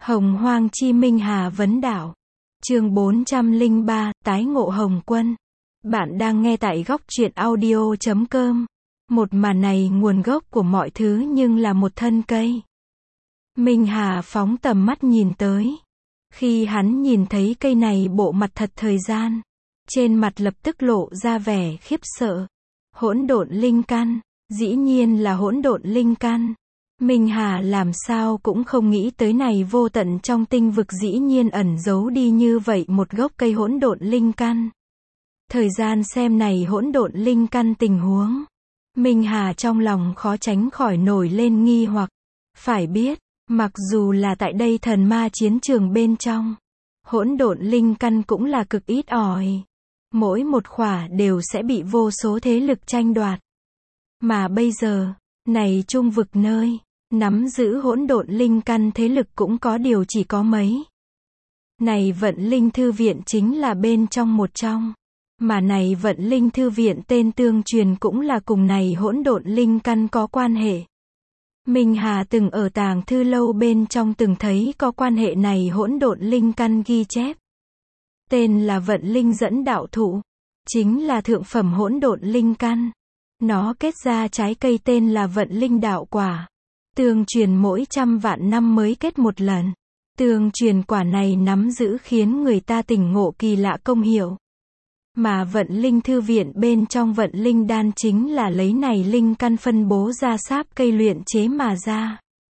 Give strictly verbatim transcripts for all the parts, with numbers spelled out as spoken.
Hồng Hoang Chi Minh Hà Vấn Đảo. Chương bốn trăm lẻ ba, Tái ngộ Hồng Quân. Bạn đang nghe tại góc truyện audio chấm com. Một màn này nguồn gốc của mọi thứ nhưng là một thân cây. Minh Hà phóng tầm mắt nhìn tới. Khi hắn nhìn thấy cây này bộ mặt thật thời gian, trên mặt lập tức lộ ra vẻ khiếp sợ. Hỗn độn linh căn, dĩ nhiên là hỗn độn linh căn. Minh Hà làm sao cũng không nghĩ tới này vô tận trong tinh vực dĩ nhiên ẩn giấu đi như vậy một gốc cây hỗn độn linh căn. Thời gian xem này hỗn độn linh căn tình huống, Minh Hà trong lòng khó tránh khỏi nổi lên nghi hoặc. Phải biết, mặc dù là tại đây thần ma chiến trường bên trong, hỗn độn linh căn cũng là cực ít ỏi. Mỗi một khỏa đều sẽ bị vô số thế lực tranh đoạt. Mà bây giờ, này trung vực nơi nắm giữ hỗn độn linh căn thế lực cũng có điều chỉ có mấy. Này Vận Linh Thư Viện chính là bên trong một trong. Mà này Vận Linh Thư Viện tên tương truyền cũng là cùng này hỗn độn linh căn có quan hệ. Minh Hà từng ở tàng thư lâu bên trong từng thấy có quan hệ này hỗn độn linh căn ghi chép. Tên là Vận Linh Dẫn Đạo Thụ, chính là thượng phẩm hỗn độn linh căn. Nó kết ra trái cây tên là Vận Linh Đạo Quả. Tương truyền mỗi trăm vạn năm mới kết một lần. Tương truyền quả này nắm giữ khiến người ta tỉnh ngộ kỳ lạ công hiệu. Mà Vận Linh Thư Viện bên trong Vận Linh Đan chính là lấy này linh căn phân bố ra sáp cây luyện chế mà ra.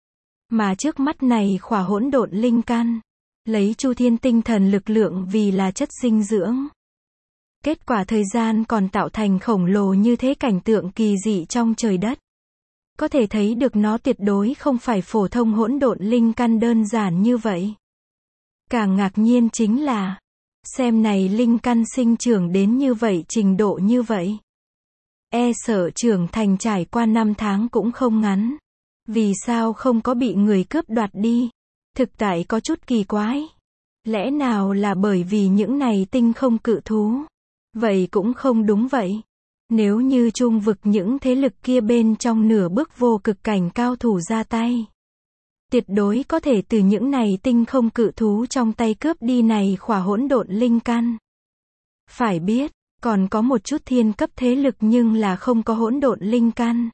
Mà trước mắt này khỏa hỗn độn linh căn, lấy Chu Thiên tinh thần lực lượng vì là chất dinh dưỡng. Kết quả thời gian còn tạo thành khổng lồ như thế cảnh tượng kỳ dị trong trời đất. Có thể thấy được nó tuyệt đối không phải phổ thông hỗn độn linh căn đơn giản như vậy. Càng ngạc nhiên chính là, xem này linh căn sinh trưởng đến như vậy trình độ như vậy. E sợ trưởng thành trải qua năm tháng cũng không ngắn. Vì sao không có bị người cướp đoạt đi? Thực tại có chút kỳ quái. Lẽ nào là bởi vì những này tinh không cự thú? Vậy cũng không đúng vậy. Nếu như trung vực những thế lực kia bên trong nửa bước vô cực cảnh cao thủ ra tay, tuyệt đối có thể từ những này tinh không cự thú trong tay cướp đi này khỏa hỗn độn linh căn. Phải biết, còn có một chút thiên cấp thế lực nhưng là không có hỗn độn linh căn.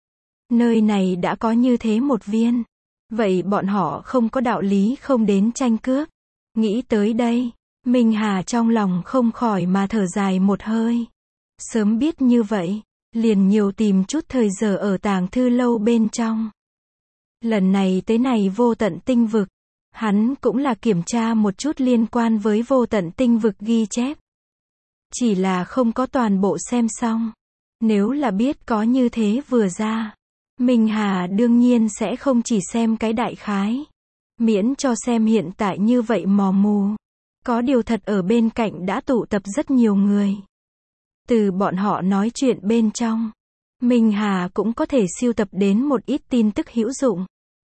Nơi này đã có như thế một viên. Vậy bọn họ không có đạo lý không đến tranh cướp. Nghĩ tới đây, Minh Hà trong lòng không khỏi mà thở dài một hơi. Sớm biết như vậy, liền nhiều tìm chút thời giờ ở tàng thư lâu bên trong. Lần này tới này vô tận tinh vực, hắn cũng là kiểm tra một chút liên quan với vô tận tinh vực ghi chép. Chỉ là không có toàn bộ xem xong. Nếu là biết có như thế vừa ra, Minh Hà đương nhiên sẽ không chỉ xem cái đại khái. Miễn cho xem hiện tại như vậy mò mù. Có điều thật ở bên cạnh đã tụ tập rất nhiều người. Từ bọn họ nói chuyện bên trong, Minh Hà cũng có thể sưu tập đến một ít tin tức hữu dụng.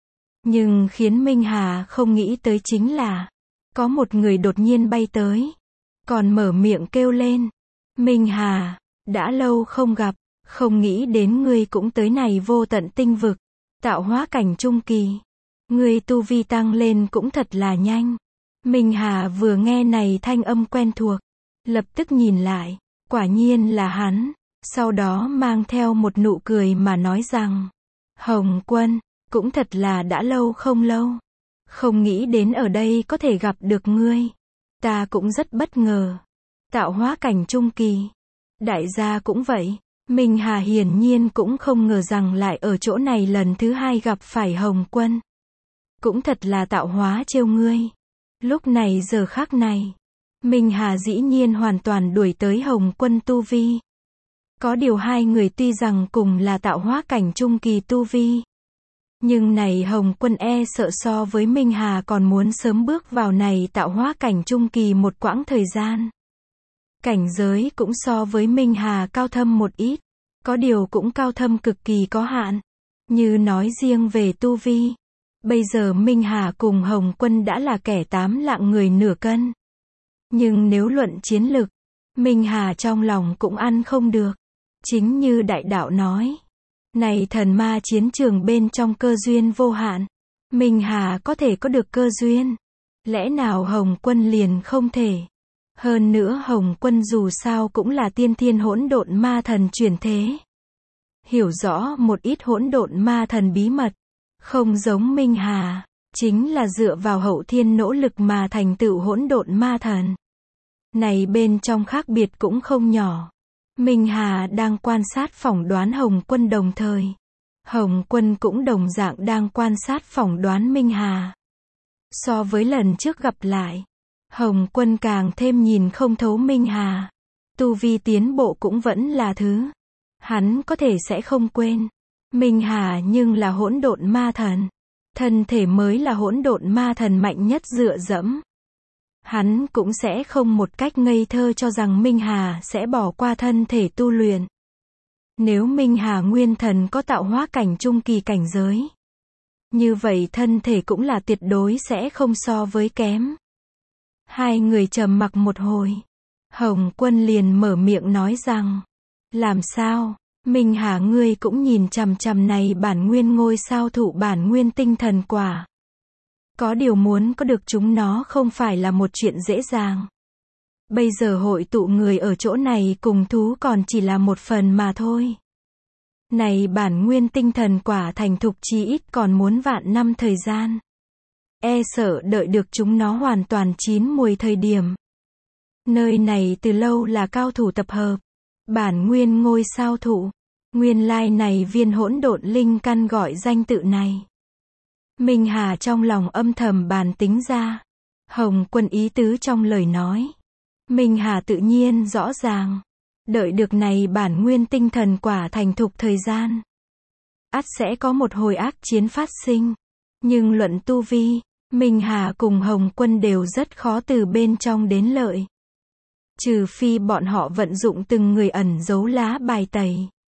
Nhưng khiến Minh Hà không nghĩ tới chính là, có một người đột nhiên bay tới, còn mở miệng kêu lên. Minh Hà, đã lâu không gặp, không nghĩ đến ngươi cũng tới này vô tận tinh vực, tạo hóa cảnh trung kỳ. Ngươi tu vi tăng lên cũng thật là nhanh. Minh Hà vừa nghe này thanh âm quen thuộc, lập tức nhìn lại. Quả nhiên là hắn, sau đó mang theo một nụ cười mà nói rằng, Hồng Quân, cũng thật là đã lâu không lâu. Không nghĩ đến ở đây có thể gặp được ngươi. Ta cũng rất bất ngờ. Tạo hóa cảnh trung kỳ. Đại gia cũng vậy. Minh Hà hiển nhiên cũng không ngờ rằng lại ở chỗ này lần thứ hai gặp phải Hồng Quân. Cũng thật là tạo hóa trêu ngươi. Lúc này giờ khắc này, Minh Hà dĩ nhiên hoàn toàn đuổi tới Hồng Quân tu vi. Có điều hai người tuy rằng cùng là tạo hóa cảnh trung kỳ tu vi, nhưng này Hồng Quân e sợ so với Minh Hà còn muốn sớm bước vào này tạo hóa cảnh trung kỳ một quãng thời gian. Cảnh giới cũng so với Minh Hà cao thâm một ít, có điều cũng cao thâm cực kỳ có hạn. Như nói riêng về tu vi, bây giờ Minh Hà cùng Hồng Quân đã là kẻ tám lạng người nửa cân. Nhưng nếu luận chiến lực, Minh Hà trong lòng cũng ăn không được. Chính như đại đạo nói, này thần ma chiến trường bên trong cơ duyên vô hạn. Minh Hà có thể có được cơ duyên. Lẽ nào Hồng Quân liền không thể? Hơn nữa Hồng Quân dù sao cũng là tiên thiên hỗn độn ma thần chuyển thế. Hiểu rõ một ít hỗn độn ma thần bí mật. Không giống Minh Hà, chính là dựa vào hậu thiên nỗ lực mà thành tựu hỗn độn ma thần. Này bên trong khác biệt cũng không nhỏ. Minh Hà đang quan sát phỏng đoán Hồng Quân đồng thời. Hồng Quân cũng đồng dạng đang quan sát phỏng đoán Minh Hà. So với lần trước gặp lại, Hồng Quân càng thêm nhìn không thấu Minh Hà. Tu vi tiến bộ cũng vẫn là thứ hắn có thể sẽ không quên. Minh Hà nhưng là hỗn độn ma thần. Thân thể mới là hỗn độn ma thần mạnh nhất dựa dẫm. Hắn cũng sẽ không một cách ngây thơ cho rằng Minh Hà sẽ bỏ qua thân thể tu luyện. Nếu Minh Hà nguyên thần có tạo hóa cảnh trung kỳ cảnh giới, như vậy thân thể cũng là tuyệt đối sẽ không so với kém. Hai người trầm mặc một hồi. Hồng Quân liền mở miệng nói rằng, làm sao, Minh Hà ngươi cũng nhìn chằm chằm này bản nguyên ngôi sao thụ bản nguyên tinh thần quả. Có điều muốn có được chúng nó không phải là một chuyện dễ dàng. Bây giờ hội tụ người ở chỗ này cùng thú còn chỉ là một phần mà thôi. Này bản nguyên tinh thần quả thành thục chí ít còn muốn vạn năm thời gian. E sợ đợi được chúng nó hoàn toàn chín mùi thời điểm. Nơi này từ lâu là cao thủ tập hợp. Bản nguyên ngôi sao thụ. Nguyên lai này viên hỗn độn linh căn gọi danh tự này. Minh Hà trong lòng âm thầm bàn tính ra. Hồng Quân ý tứ trong lời nói. Minh Hà tự nhiên rõ ràng. Đợi được này bản nguyên tinh thần quả thành thục thời gian. Ắt sẽ có một hồi ác chiến phát sinh. Nhưng luận tu vi, Minh Hà cùng Hồng Quân đều rất khó từ bên trong đến lợi. Trừ phi bọn họ vận dụng từng người ẩn giấu lá bài tẩy.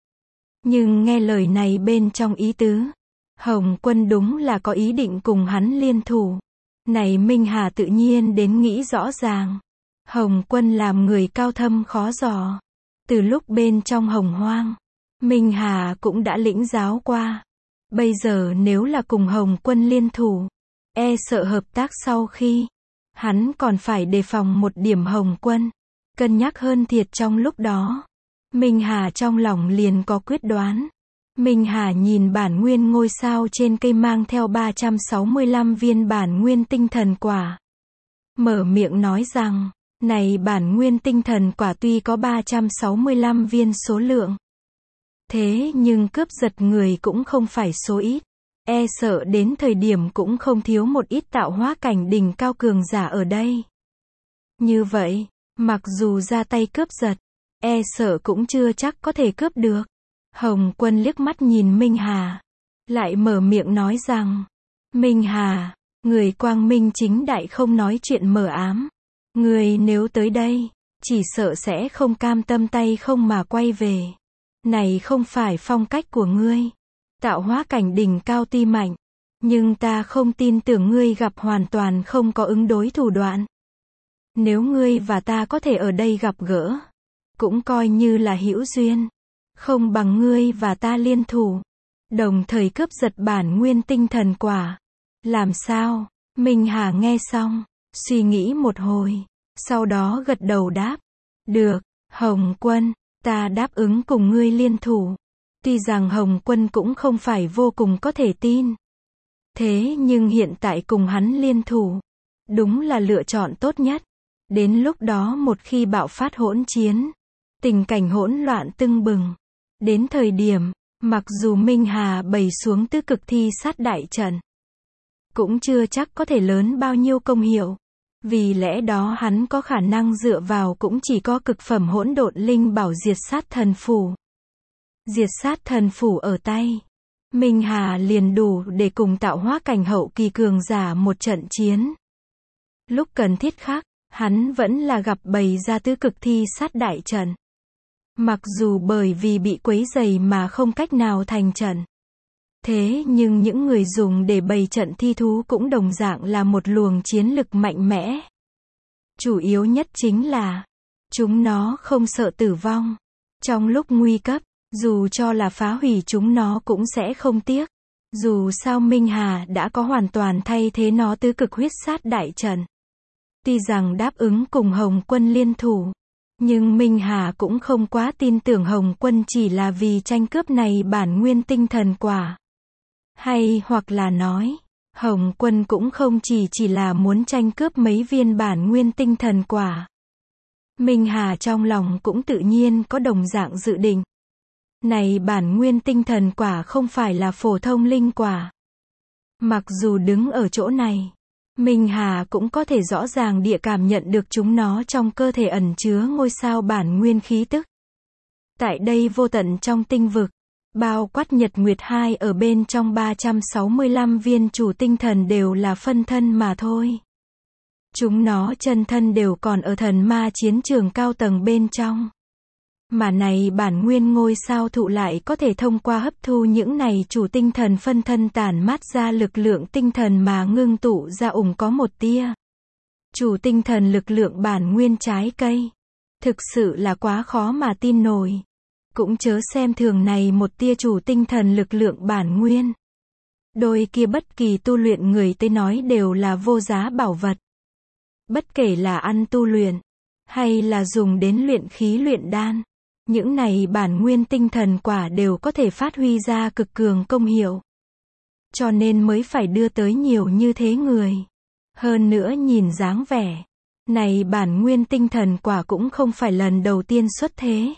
Nhưng nghe lời này bên trong ý tứ, Hồng Quân đúng là có ý định cùng hắn liên thủ. Này Minh Hà tự nhiên đến nghĩ rõ ràng. Hồng Quân làm người cao thâm khó dò. Từ lúc bên trong Hồng Hoang, Minh Hà cũng đã lĩnh giáo qua. Bây giờ nếu là cùng Hồng Quân liên thủ, e sợ hợp tác sau khi, hắn còn phải đề phòng một điểm Hồng Quân. Cân nhắc hơn thiệt trong lúc đó. Minh Hà trong lòng liền có quyết đoán. Minh Hà nhìn bản nguyên ngôi sao trên cây mang theo ba trăm sáu mươi lăm viên bản nguyên tinh thần quả. Mở miệng nói rằng, này bản nguyên tinh thần quả tuy có ba trăm sáu mươi lăm viên số lượng. Thế nhưng cướp giật người cũng không phải số ít. E sợ đến thời điểm cũng không thiếu một ít tạo hóa cảnh đỉnh cao cường giả ở đây. Như vậy, mặc dù ra tay cướp giật, e sợ cũng chưa chắc có thể cướp được. Hồng Quân liếc mắt nhìn Minh Hà, lại mở miệng nói rằng, Minh Hà, người quang minh chính đại không nói chuyện mờ ám. Người nếu tới đây, chỉ sợ sẽ không cam tâm tay không mà quay về. Này không phải phong cách của ngươi. Tạo hóa cảnh đỉnh cao tuy mạnh, nhưng ta không tin tưởng ngươi gặp hoàn toàn không có ứng đối thủ đoạn. Nếu ngươi và ta có thể ở đây gặp gỡ, cũng coi như là hữu duyên. Không bằng ngươi và ta liên thủ, đồng thời cướp giật bản nguyên tinh thần quả. Làm sao? Minh Hà nghe xong, suy nghĩ một hồi, sau đó gật đầu đáp. Được, Hồng Quân, ta đáp ứng cùng ngươi liên thủ. Tuy rằng Hồng Quân cũng không phải vô cùng có thể tin. Thế nhưng hiện tại cùng hắn liên thủ, đúng là lựa chọn tốt nhất. Đến lúc đó một khi bạo phát hỗn chiến, tình cảnh hỗn loạn tưng bừng. Đến thời điểm, mặc dù Minh Hà bày xuống tứ cực thi sát đại trận, cũng chưa chắc có thể lớn bao nhiêu công hiệu. Vì lẽ đó hắn có khả năng dựa vào cũng chỉ có cực phẩm hỗn độn linh bảo diệt sát thần phủ. Diệt sát thần phủ ở tay, Minh Hà liền đủ để cùng tạo hóa cảnh hậu kỳ cường giả một trận chiến. Lúc cần thiết khác, hắn vẫn là gặp bày ra tứ cực thi sát đại trận. Mặc dù bởi vì bị quấy rầy mà không cách nào thành trận. Thế nhưng những người dùng để bày trận thi thú cũng đồng dạng là một luồng chiến lực mạnh mẽ. Chủ yếu nhất chính là, chúng nó không sợ tử vong. Trong lúc nguy cấp, dù cho là phá hủy chúng nó cũng sẽ không tiếc. Dù sao Minh Hà đã có hoàn toàn thay thế nó tứ cực huyết sát đại trận. Tuy rằng đáp ứng cùng Hồng Quân liên thủ, nhưng Minh Hà cũng không quá tin tưởng Hồng Quân chỉ là vì tranh cướp này bản nguyên tinh thần quả. Hay hoặc là nói, Hồng Quân cũng không chỉ chỉ là muốn tranh cướp mấy viên bản nguyên tinh thần quả. Minh Hà trong lòng cũng tự nhiên có đồng dạng dự định. Này bản nguyên tinh thần quả không phải là phổ thông linh quả. Mặc dù đứng ở chỗ này, Minh Hà cũng có thể rõ ràng địa cảm nhận được chúng nó trong cơ thể ẩn chứa ngôi sao bản nguyên khí tức. Tại đây vô tận trong tinh vực, bao quát nhật nguyệt hai ở bên trong ba trăm sáu mươi lăm viên chủ tinh thần đều là phân thân mà thôi. Chúng nó chân thân đều còn ở thần ma chiến trường cao tầng bên trong. Mà này bản nguyên ngôi sao thụ lại có thể thông qua hấp thu những này chủ tinh thần phân thân tản mát ra lực lượng tinh thần mà ngưng tụ ra ủng có một tia. Chủ tinh thần lực lượng bản nguyên trái cây. Thực sự là quá khó mà tin nổi. Cũng chớ xem thường này một tia chủ tinh thần lực lượng bản nguyên. Đôi kia bất kỳ tu luyện người tới nói đều là vô giá bảo vật. Bất kể là ăn tu luyện, hay là dùng đến luyện khí luyện đan. Những này bản nguyên tinh thần quả đều có thể phát huy ra cực cường công hiệu. Cho nên mới phải đưa tới nhiều như thế người. Hơn nữa nhìn dáng vẻ, này bản nguyên tinh thần quả cũng không phải lần đầu tiên xuất thế.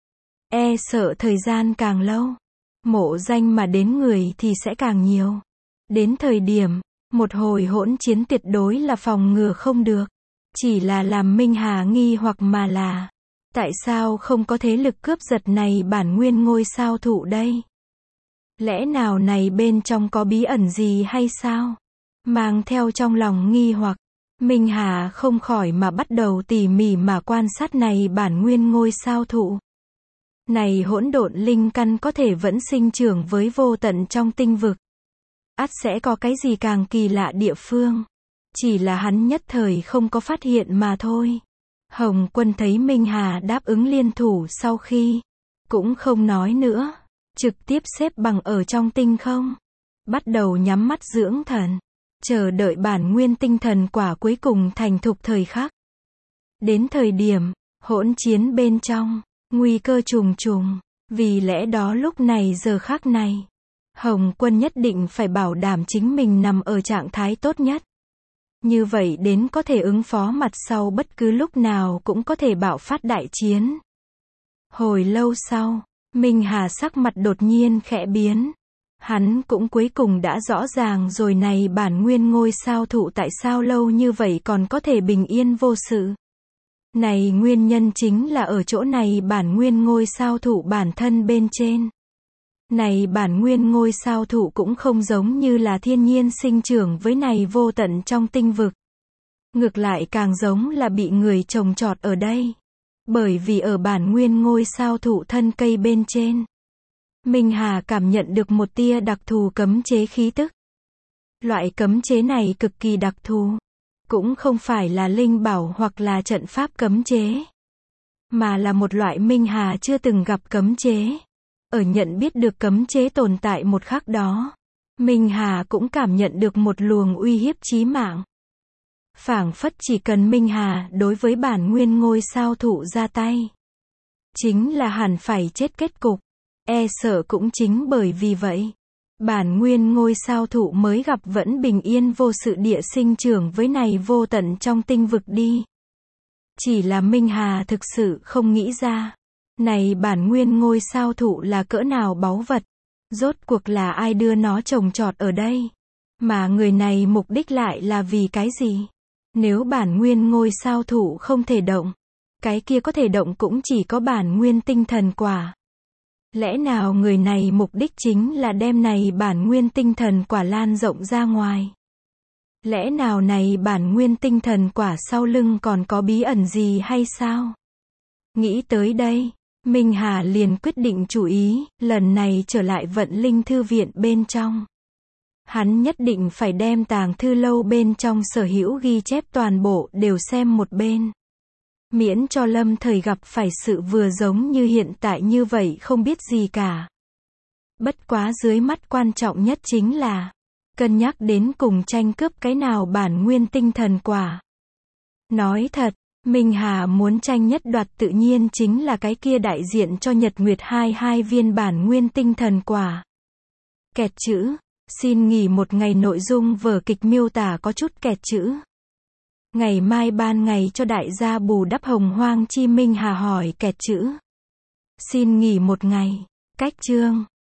E sợ thời gian càng lâu, mộ danh mà đến người thì sẽ càng nhiều. Đến thời điểm, một hồi hỗn chiến tuyệt đối là phòng ngừa không được. Chỉ là làm Minh Hà nghi hoặc mà là, tại sao không có thế lực cướp giật này bản nguyên ngôi sao thụ đây? Lẽ nào này bên trong có bí ẩn gì hay sao? Mang theo trong lòng nghi hoặc, Minh Hà không khỏi mà bắt đầu tỉ mỉ mà quan sát này bản nguyên ngôi sao thụ. Này hỗn độn linh căn có thể vẫn sinh trưởng với vô tận trong tinh vực. Ắt sẽ có cái gì càng kỳ lạ địa phương. Chỉ là hắn nhất thời không có phát hiện mà thôi. Hồng Quân thấy Minh Hà đáp ứng liên thủ sau khi, cũng không nói nữa, trực tiếp xếp bằng ở trong tinh không. Bắt đầu nhắm mắt dưỡng thần, chờ đợi bản nguyên tinh thần quả cuối cùng thành thục thời khắc. Đến thời điểm, hỗn chiến bên trong, nguy cơ trùng trùng, vì lẽ đó lúc này giờ khắc này, Hồng Quân nhất định phải bảo đảm chính mình nằm ở trạng thái tốt nhất. Như vậy đến có thể ứng phó mặt sau bất cứ lúc nào cũng có thể bạo phát đại chiến. Hồi lâu sau, Minh Hà sắc mặt đột nhiên khẽ biến. Hắn cũng cuối cùng đã rõ ràng rồi này bản nguyên ngôi sao thụ tại sao lâu như vậy còn có thể bình yên vô sự. Này nguyên nhân chính là ở chỗ này bản nguyên ngôi sao thụ bản thân bên trên. Này bản nguyên ngôi sao thụ cũng không giống như là thiên nhiên sinh trưởng với này vô tận trong tinh vực. Ngược lại càng giống là bị người trồng trọt ở đây. Bởi vì ở bản nguyên ngôi sao thụ thân cây bên trên, Minh Hà cảm nhận được một tia đặc thù cấm chế khí tức. Loại cấm chế này cực kỳ đặc thù. Cũng không phải là linh bảo hoặc là trận pháp cấm chế. Mà là một loại Minh Hà chưa từng gặp cấm chế. Ở nhận biết được cấm chế tồn tại một khắc đó, Minh Hà cũng cảm nhận được một luồng uy hiếp chí mạng. Phảng phất chỉ cần Minh Hà đối với bản nguyên ngôi sao thụ ra tay, chính là hẳn phải chết kết cục. E sợ cũng chính bởi vì vậy, bản nguyên ngôi sao thụ mới gặp vẫn bình yên vô sự địa sinh trưởng với này vô tận trong tinh vực đi. Chỉ là Minh Hà thực sự không nghĩ ra, này bản nguyên ngôi sao thụ là cỡ nào báu vật, rốt cuộc là ai đưa nó trồng trọt ở đây, mà người này mục đích lại là vì cái gì? Nếu bản nguyên ngôi sao thụ không thể động, cái kia có thể động cũng chỉ có bản nguyên tinh thần quả. Lẽ nào người này mục đích chính là đem này bản nguyên tinh thần quả lan rộng ra ngoài? Lẽ nào này bản nguyên tinh thần quả sau lưng còn có bí ẩn gì hay sao? Nghĩ tới đây, Minh Hà liền quyết định chủ ý, lần này trở lại vận linh thư viện bên trong. Hắn nhất định phải đem tàng thư lâu bên trong sở hữu ghi chép toàn bộ đều xem một bên. Miễn cho lâm thời gặp phải sự vừa giống như hiện tại như vậy không biết gì cả. Bất quá dưới mắt quan trọng nhất chính là cân nhắc đến cùng tranh cướp cái nào bản nguyên tinh thần quả. Nói thật, Minh Hà muốn tranh nhất đoạt tự nhiên chính là cái kia đại diện cho Nhật Nguyệt hai hai viên bản nguyên tinh thần quả. Kẹt chữ, xin nghỉ một ngày nội dung vở kịch miêu tả có chút kẹt chữ. Ngày mai ban ngày cho đại gia bù đắp hồng hoang chi Minh Hà hỏi kẹt chữ. Xin nghỉ một ngày. Cách chương.